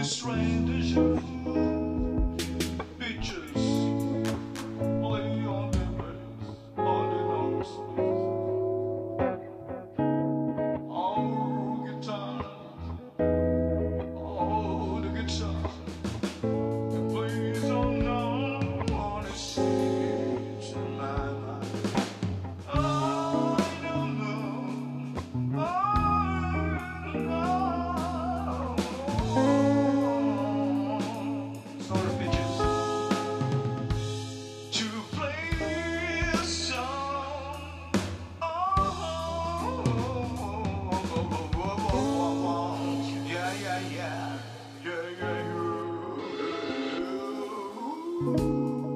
Strain déjà vu, bitches lay on their beds, on their nose. Oh, guitar, oh, the guitar. And please don't know what it seems in my mind. I don't know. I don't know. Sort of bitches to play this song. Oh, yeah, yeah, yeah, yeah, yeah, yeah.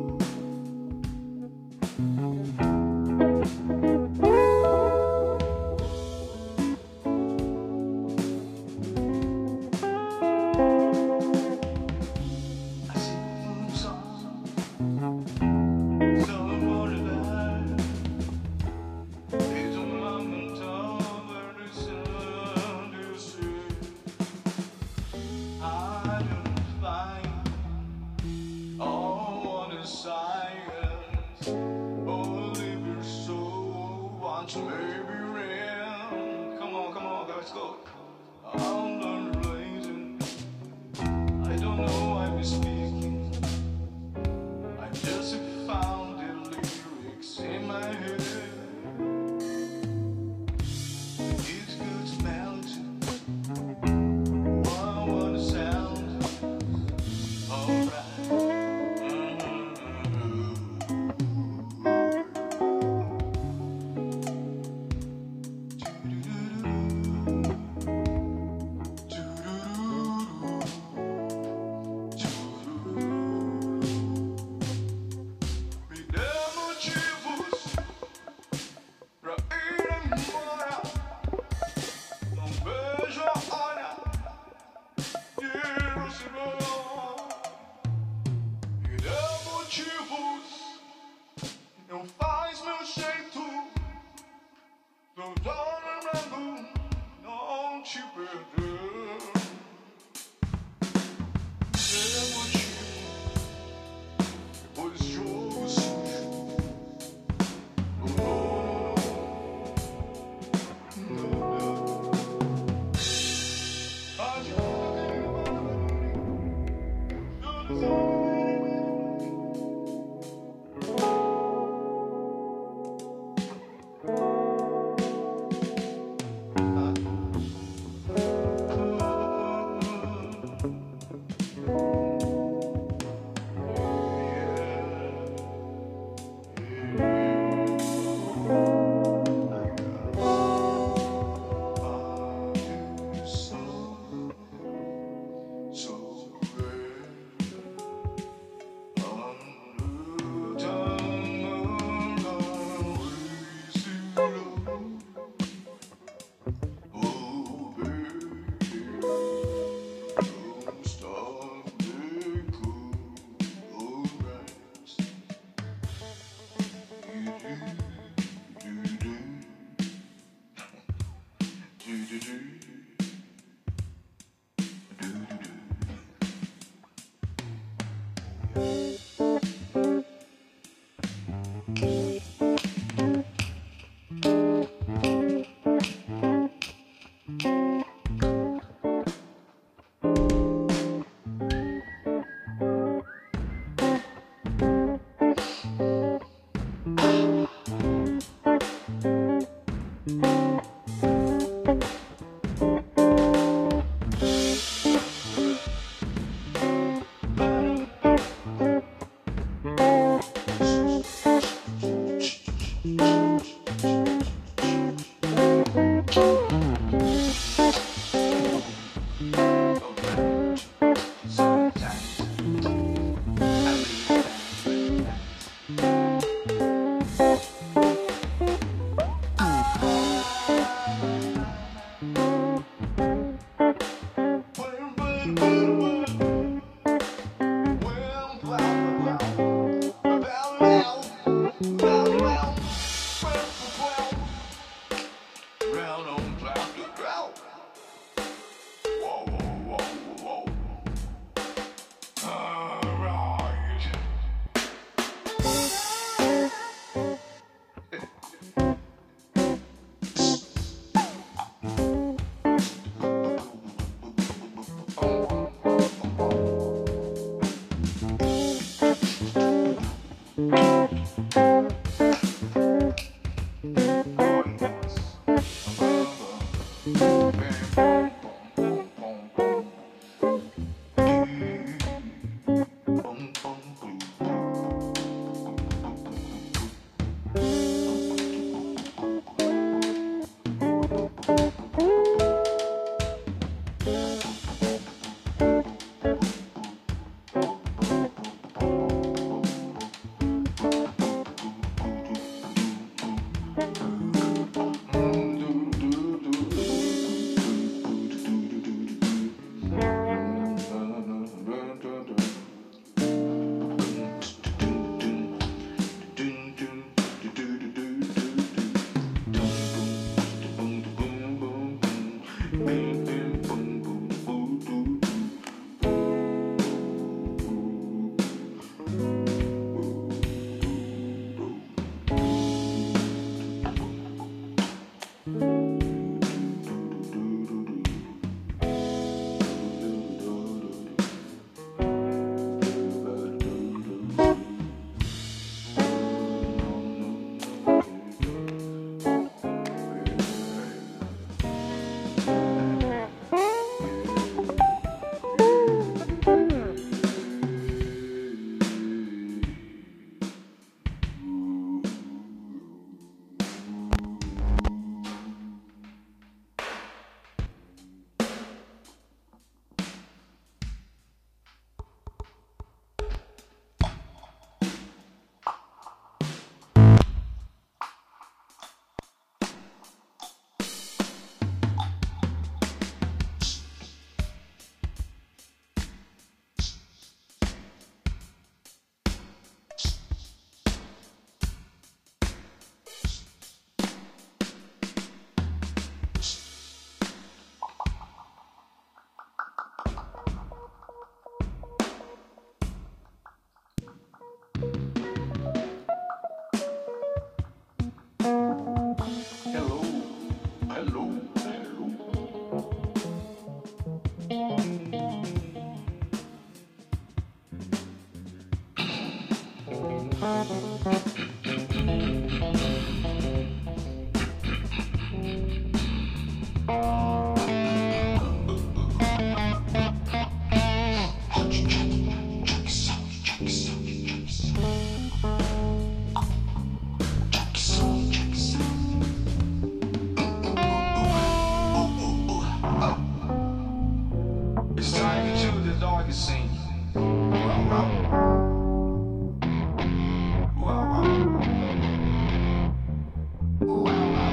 Science, only your soul wants maybe real. Come on, let's go. I'm not relating. I don't know I'm speaking. I just found the lyrics in my head. It's good to melt. I want to sound alright. Não faz meu jeito, não dorme, não te perder. É motivo, depois jogo sujo. It's time to choose the dog you sing. Wow, wow. Wow, wow. Wow, wow.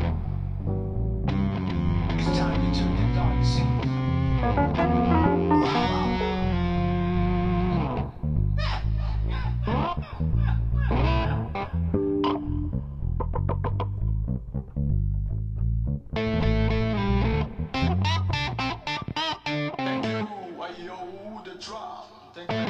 It's time to choose the dog you sing. Wow, wow. Thank you, Ayo, the drop. Thank you.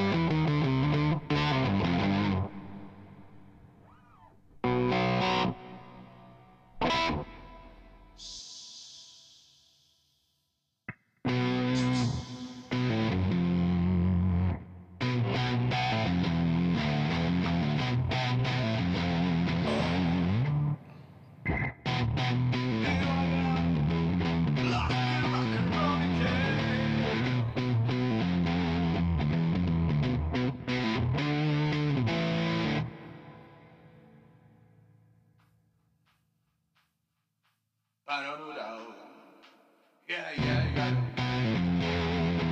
I don't know. Yeah, yeah, yeah.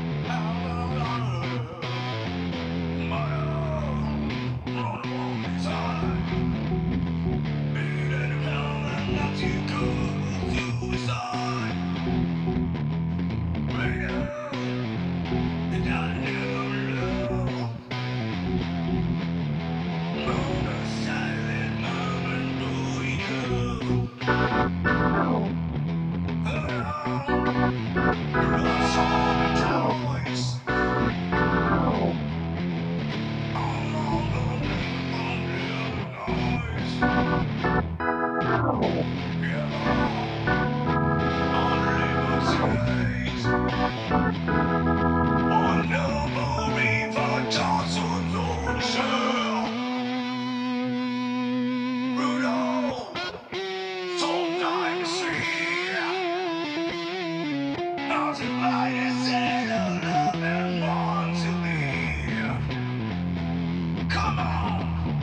Come on!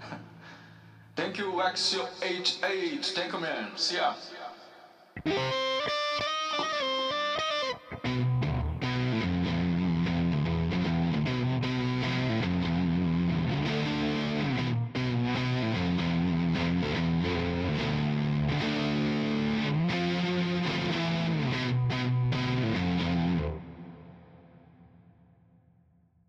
Thank you, Axio H8. Thank you, man. See ya.